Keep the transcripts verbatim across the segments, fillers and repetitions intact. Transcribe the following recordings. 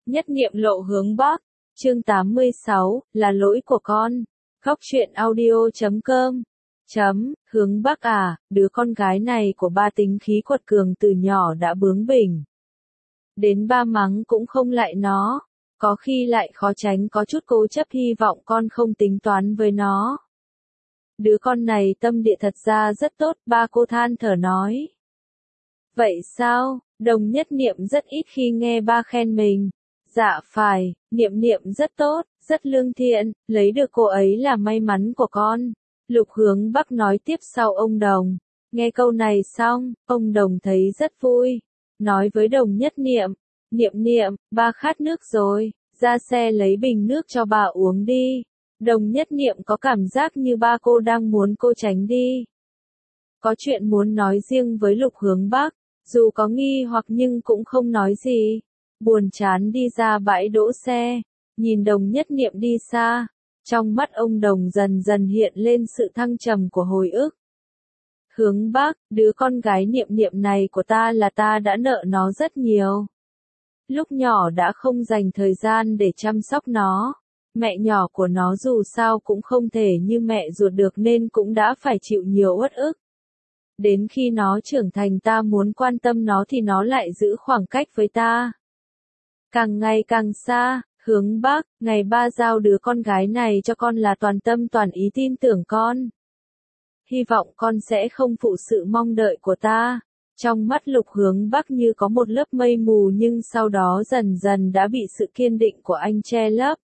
Nhất niệm lộ hướng Bắc, chương tám mươi sáu, là lỗi của con. Góc truyện audio chấm com. Chấm, hướng Bắc à, đứa con gái này của ba tính khí quật cường từ nhỏ đã bướng bỉnh. Đến ba mắng cũng không lại nó, có khi lại khó tránh có chút cố chấp hy vọng con không tính toán với nó. Đứa con này tâm địa thật ra rất tốt, ba cô than thở nói. Vậy sao, Đồng Nhất Niệm rất ít khi nghe ba khen mình. Dạ phải, Niệm Niệm rất tốt, rất lương thiện, lấy được cô ấy là may mắn của con. Lục Hướng Bắc nói tiếp sau ông Đồng. Nghe câu này xong, ông Đồng thấy rất vui. Nói với Đồng Nhất Niệm, Niệm Niệm, ba khát nước rồi, ra xe lấy bình nước cho bà uống đi. Đồng Nhất Niệm có cảm giác như ba cô đang muốn cô tránh đi. Có chuyện muốn nói riêng với Lục Hướng Bắc, dù có nghi hoặc nhưng cũng không nói gì. Buồn chán đi ra bãi đỗ xe, nhìn Đồng Nhất Niệm đi xa, trong mắt ông Đồng dần dần hiện lên sự thăng trầm của hồi ức. Hướng Bắc, đứa con gái Niệm Niệm này của ta là ta đã nợ nó rất nhiều. Lúc nhỏ đã không dành thời gian để chăm sóc nó, mẹ nhỏ của nó dù sao cũng không thể như mẹ ruột được nên cũng đã phải chịu nhiều uất ức. Đến khi nó trưởng thành ta muốn quan tâm nó thì nó lại giữ khoảng cách với ta. Càng ngày càng xa, Hướng Bắc, ngày ba giao đứa con gái này cho con là toàn tâm toàn ý tin tưởng con. Hy vọng con sẽ không phụ sự mong đợi của ta. Trong mắt Lục Hướng Bắc như có một lớp mây mù nhưng sau đó dần dần đã bị sự kiên định của anh che lấp.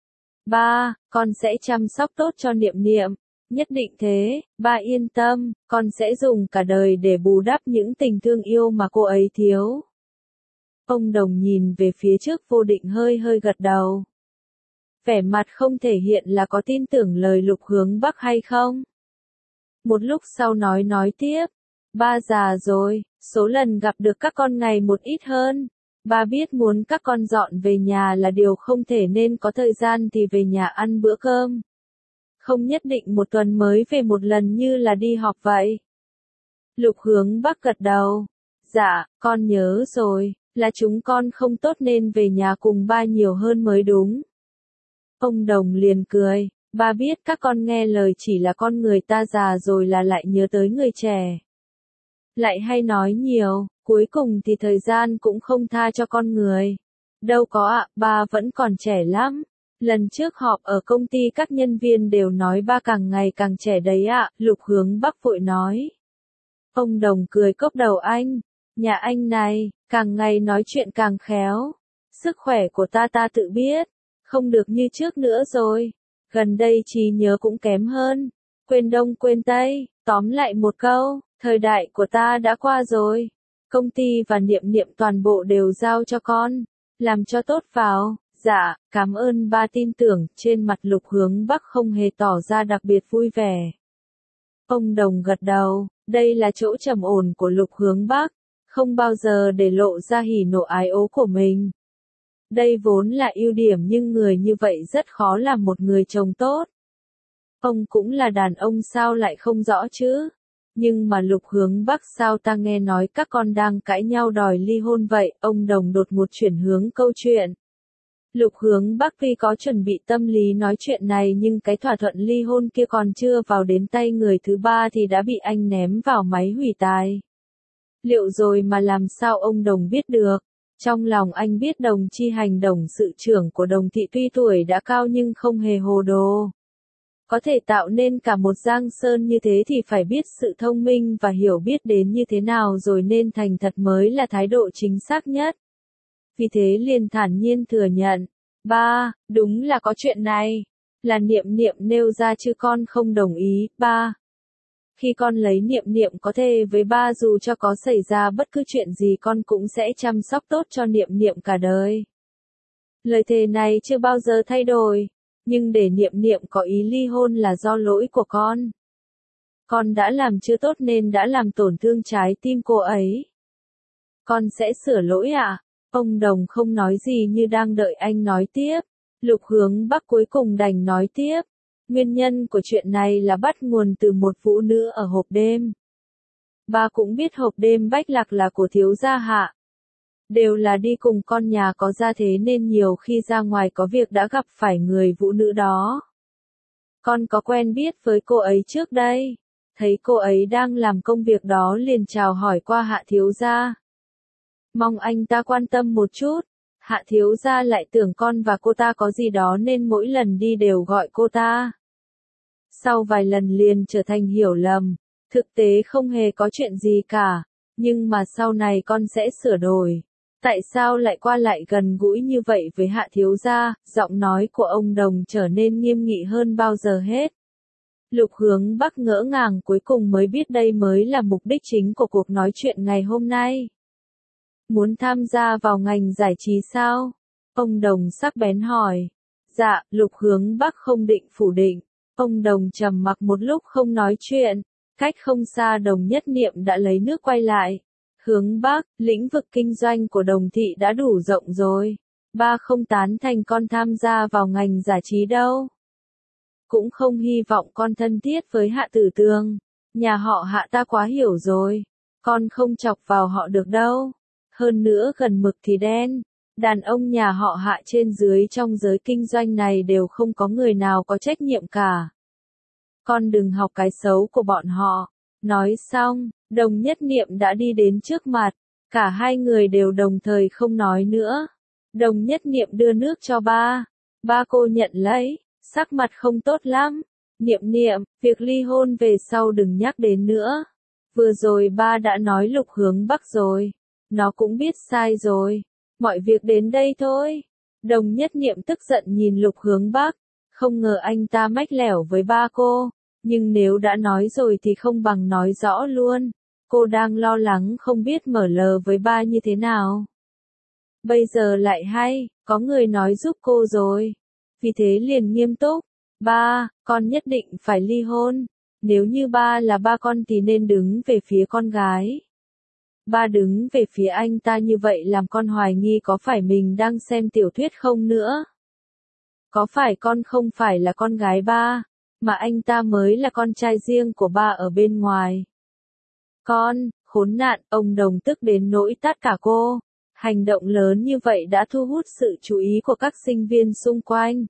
Ba, con sẽ chăm sóc tốt cho Niệm Niệm. Nhất định thế, ba yên tâm, con sẽ dùng cả đời để bù đắp những tình thương yêu mà cô ấy thiếu. Ông Đồng nhìn về phía trước vô định hơi hơi gật đầu. Vẻ mặt không thể hiện là có tin tưởng lời Lục Hướng Bắc hay không. Một lúc sau nói nói tiếp, ba già rồi, số lần gặp được các con ngày một ít hơn. Ba biết muốn các con dọn về nhà là điều không thể nên có thời gian thì về nhà ăn bữa cơm. Không nhất định một tuần mới về một lần như là đi học vậy. Lục Hướng Bắc gật đầu. Dạ, con nhớ rồi, là chúng con không tốt nên về nhà cùng ba nhiều hơn mới đúng. Ông Đồng liền cười, ba biết các con nghe lời chỉ là con người ta già rồi là lại nhớ tới người trẻ. Lại hay nói nhiều, cuối cùng thì thời gian cũng không tha cho con người. Đâu có ạ, ba vẫn còn trẻ lắm. Lần trước họp ở công ty các nhân viên đều nói ba càng ngày càng trẻ đấy ạ, Lục Hướng Bắc vội nói. Ông Đồng cười cốc đầu anh, nhà anh này, càng ngày nói chuyện càng khéo. Sức khỏe của ta ta tự biết, không được như trước nữa rồi. Gần đây trí nhớ cũng kém hơn, quên đông quên tây, tóm lại một câu, thời đại của ta đã qua rồi. Công ty và Niệm Niệm toàn bộ đều giao cho con, làm cho tốt vào. Dạ, cảm ơn ba tin tưởng, trên mặt Lục Hướng Bắc không hề tỏ ra đặc biệt vui vẻ. Ông Đồng gật đầu, đây là chỗ trầm ổn của Lục Hướng Bắc, không bao giờ để lộ ra hỉ nộ ái ố của mình. Đây vốn là ưu điểm nhưng người như vậy rất khó làm một người chồng tốt. Ông cũng là đàn ông sao lại không rõ chứ? Nhưng mà Lục Hướng Bắc sao ta nghe nói các con đang cãi nhau đòi ly hôn vậy? Ông Đồng đột ngột chuyển hướng câu chuyện. Lục Hướng Bắc tuy có chuẩn bị tâm lý nói chuyện này nhưng cái thỏa thuận ly hôn kia còn chưa vào đến tay người thứ ba thì đã bị anh ném vào máy hủy tài. Liệu rồi mà làm sao ông Đồng biết được? Trong lòng anh biết Đồng Chi Hành Đồng sự trưởng của Đồng Thị tuy tuổi đã cao nhưng không hề hồ đồ. Có thể tạo nên cả một giang sơn như thế thì phải biết sự thông minh và hiểu biết đến như thế nào rồi nên thành thật mới là thái độ chính xác nhất. Vì thế liền thản nhiên thừa nhận, ba, đúng là có chuyện này, là Niệm Niệm nêu ra chứ con không đồng ý, ba. Khi con lấy Niệm Niệm có thề với ba dù cho có xảy ra bất cứ chuyện gì con cũng sẽ chăm sóc tốt cho Niệm Niệm cả đời. Lời thề này chưa bao giờ thay đổi, nhưng để Niệm Niệm có ý ly hôn là do lỗi của con. Con đã làm chưa tốt nên đã làm tổn thương trái tim cô ấy. Con sẽ sửa lỗi ạ. À? Ông Đồng không nói gì như đang đợi anh nói tiếp. Lục Hướng Bắc cuối cùng đành nói tiếp. Nguyên nhân của chuyện này là bắt nguồn từ một phụ nữ ở hộp đêm. Ba cũng biết hộp đêm Bách Lạc là của thiếu gia Hạ. Đều là đi cùng con nhà có gia thế nên nhiều khi ra ngoài có việc đã gặp phải người phụ nữ đó. Con có quen biết với cô ấy trước đây. Thấy cô ấy đang làm công việc đó liền chào hỏi qua Hạ thiếu gia. Mong anh ta quan tâm một chút. Hạ thiếu gia lại tưởng con và cô ta có gì đó nên mỗi lần đi đều gọi cô ta. Sau vài lần liền trở thành hiểu lầm. Thực tế không hề có chuyện gì cả. Nhưng mà sau này con sẽ sửa đổi. Tại sao lại qua lại gần gũi như vậy với Hạ thiếu gia? Giọng nói của ông Đồng trở nên nghiêm nghị hơn bao giờ hết. Lục Hướng Bắc ngỡ ngàng cuối cùng mới biết đây mới là mục đích chính của cuộc nói chuyện ngày hôm nay. Muốn tham gia vào ngành giải trí sao? Ông Đồng sắc bén hỏi. Dạ, Lục Hướng Bắc không định phủ định. Ông Đồng trầm mặc một lúc không nói chuyện. Cách không xa Đồng Nhất Niệm đã lấy nước quay lại. Hướng Bắc, lĩnh vực kinh doanh của Đồng thị đã đủ rộng rồi. Ba không tán thành con tham gia vào ngành giải trí đâu. Cũng không hy vọng con thân thiết với Hạ Tử Tường. Nhà họ Hạ ta quá hiểu rồi. Con không chọc vào họ được đâu. Hơn nữa gần mực thì đen. Đàn ông nhà họ Hạ trên dưới trong giới kinh doanh này đều không có người nào có trách nhiệm cả. Con đừng học cái xấu của bọn họ. Nói xong, Đồng Nhất Niệm đã đi đến trước mặt. Cả hai người đều đồng thời không nói nữa. Đồng Nhất Niệm đưa nước cho ba. Ba cô nhận lấy. Sắc mặt không tốt lắm. Niệm niệm, việc ly hôn về sau đừng nhắc đến nữa. Vừa rồi ba đã nói Lục Hướng Bắc rồi. Nó cũng biết sai rồi. Mọi việc đến đây thôi. Đồng Nhất Niệm tức giận nhìn Lục Hướng Bắc. Không ngờ anh ta mách lẻo với ba cô. Nhưng nếu đã nói rồi thì không bằng nói rõ luôn. Cô đang lo lắng không biết mở lờ với ba như thế nào. Bây giờ lại hay, có người nói giúp cô rồi. Vì thế liền nghiêm túc. Ba, con nhất định phải ly hôn. Nếu như ba là ba con thì nên đứng về phía con gái. Ba đứng về phía anh ta như vậy làm con hoài nghi có phải mình đang xem tiểu thuyết không nữa. Có phải con không phải là con gái ba, mà anh ta mới là con trai riêng của ba ở bên ngoài. Con, khốn nạn, ông Đồng tức đến nỗi tát cả cô. Hành động lớn như vậy đã thu hút sự chú ý của các sinh viên xung quanh.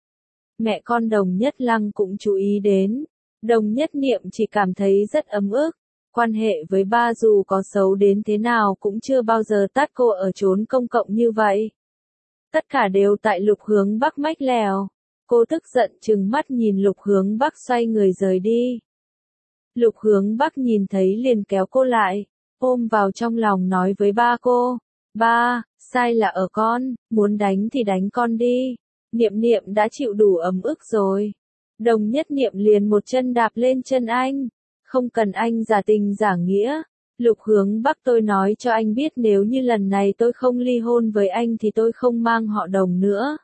Mẹ con Đồng Nhất Lăng cũng chú ý đến. Đồng Nhất Niệm chỉ cảm thấy rất ấm ức. Quan hệ với ba dù có xấu đến thế nào cũng chưa bao giờ tát cô ở chốn công cộng như vậy. Tất cả đều tại Lục Hướng Bắc mách lèo. Cô tức giận trừng mắt nhìn Lục Hướng Bắc xoay người rời đi. Lục Hướng Bắc nhìn thấy liền kéo cô lại, ôm vào trong lòng nói với ba cô. Ba, sai là ở con, muốn đánh thì đánh con đi. Niệm Niệm đã chịu đủ ấm ức rồi. Đồng Nhất Niệm liền một chân đạp lên chân anh. Không cần anh giả tình giả nghĩa. Lục Hướng Bắc, tôi nói cho anh biết nếu như lần này tôi không ly hôn với anh thì tôi không mang họ Đồng nữa.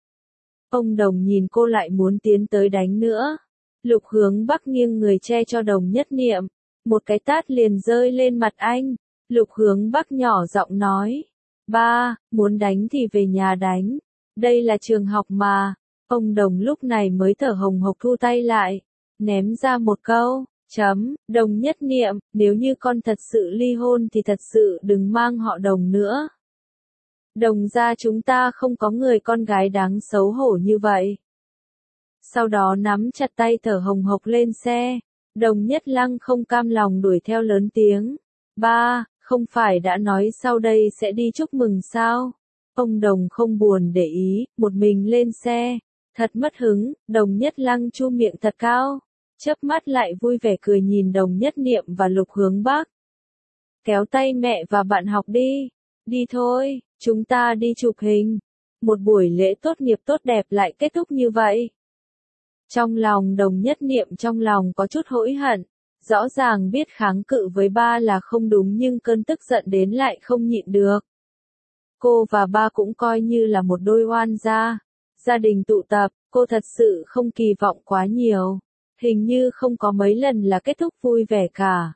Ông Đồng nhìn cô lại muốn tiến tới đánh nữa. Lục Hướng Bắc nghiêng người che cho Đồng Nhất Niệm. Một cái tát liền rơi lên mặt anh. Lục Hướng Bắc nhỏ giọng nói. Ba, muốn đánh thì về nhà đánh. Đây là trường học mà. Ông Đồng lúc này mới thở hồng hộc thu tay lại. Ném ra một câu. Chấm, Đồng Nhất Niệm, nếu như con thật sự ly hôn thì thật sự đừng mang họ Đồng nữa. Đồng gia chúng ta không có người con gái đáng xấu hổ như vậy. Sau đó nắm chặt tay thở hồng hộc lên xe. Đồng Nhất Lăng không cam lòng đuổi theo lớn tiếng. Ba, không phải đã nói sau đây sẽ đi chúc mừng sao? Ông Đồng không buồn để ý, một mình lên xe. Thật mất hứng, Đồng Nhất Lăng chu miệng thật cao. Chớp mắt lại vui vẻ cười nhìn Đồng Nhất Niệm và Lục Hướng Bắc. Kéo tay mẹ và bạn học đi. Đi thôi, chúng ta đi chụp hình. Một buổi lễ tốt nghiệp tốt đẹp lại kết thúc như vậy. Trong lòng Đồng Nhất Niệm trong lòng có chút hối hận. Rõ ràng biết kháng cự với ba là không đúng nhưng cơn tức giận đến lại không nhịn được. Cô và ba cũng coi như là một đôi oan gia. Gia đình tụ tập, cô thật sự không kỳ vọng quá nhiều. Hình như không có mấy lần là kết thúc vui vẻ cả.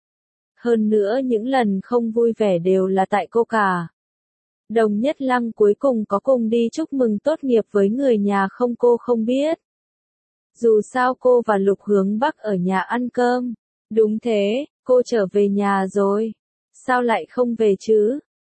Hơn nữa những lần không vui vẻ đều là tại cô cả. Đồng Nhất Lăng cuối cùng có cùng đi chúc mừng tốt nghiệp với người nhà không cô không biết. Dù sao cô và Lục Hướng Bắc ở nhà ăn cơm. Đúng thế, cô trở về nhà rồi. Sao lại không về chứ?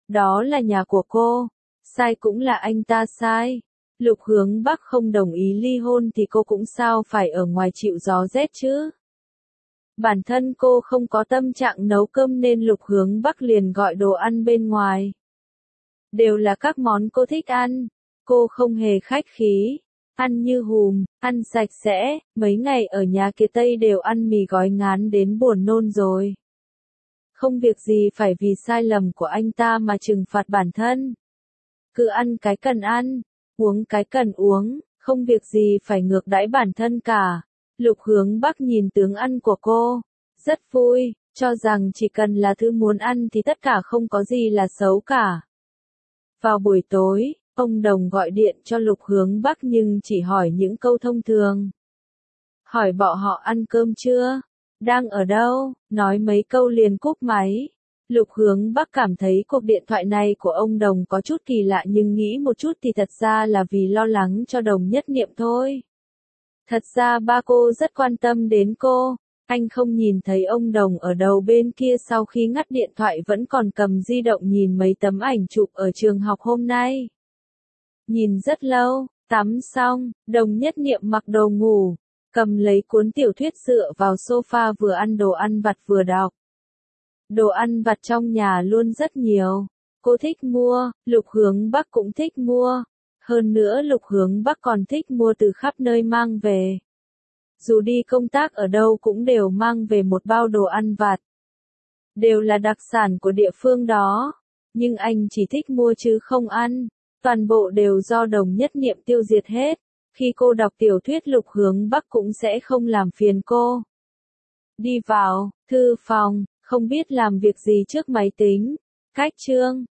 Đó là nhà của cô. Sai cũng là anh ta sai. Lục Hướng Bắc không đồng ý ly hôn thì cô cũng sao phải ở ngoài chịu gió rét chứ. Bản thân cô không có tâm trạng nấu cơm nên Lục Hướng Bắc liền gọi đồ ăn bên ngoài. Đều là các món cô thích ăn. Cô không hề khách khí. Ăn như hùm, ăn sạch sẽ, mấy ngày ở nhà kia Tây đều ăn mì gói ngán đến buồn nôn rồi. Không việc gì phải vì sai lầm của anh ta mà trừng phạt bản thân. Cứ ăn cái cần ăn, uống cái cần uống, không việc gì phải ngược đãi bản thân cả. Lục Hướng Bắc nhìn tướng ăn của cô, rất vui, cho rằng chỉ cần là thứ muốn ăn thì tất cả không có gì là xấu cả. Vào buổi tối, ông Đồng gọi điện cho Lục Hướng Bắc nhưng chỉ hỏi những câu thông thường. Hỏi bọn họ ăn cơm chưa? Đang ở đâu? Nói mấy câu liền cúp máy. Lục Hướng Bắc cảm thấy cuộc điện thoại này của ông Đồng có chút kỳ lạ nhưng nghĩ một chút thì thật ra là vì lo lắng cho Đồng Nhất Niệm thôi. Thật ra ba cô rất quan tâm đến cô. Anh không nhìn thấy ông Đồng ở đầu bên kia sau khi ngắt điện thoại vẫn còn cầm di động nhìn mấy tấm ảnh chụp ở trường học hôm nay. Nhìn rất lâu, tắm xong, Đồng Nhất Niệm mặc đồ ngủ, cầm lấy cuốn tiểu thuyết dựa vào sofa vừa ăn đồ ăn vặt vừa đọc. Đồ ăn vặt trong nhà luôn rất nhiều. Cô thích mua, Lục Hướng Bắc cũng thích mua. Hơn nữa Lục Hướng Bắc còn thích mua từ khắp nơi mang về. Dù đi công tác ở đâu cũng đều mang về một bao đồ ăn vặt. Đều là đặc sản của địa phương đó. Nhưng anh chỉ thích mua chứ không ăn. Toàn bộ đều do Đồng Nhất Niệm tiêu diệt hết. Khi cô đọc tiểu thuyết Lục Hướng Bắc cũng sẽ không làm phiền cô. Đi vào thư phòng, không biết làm việc gì trước máy tính. Cách chương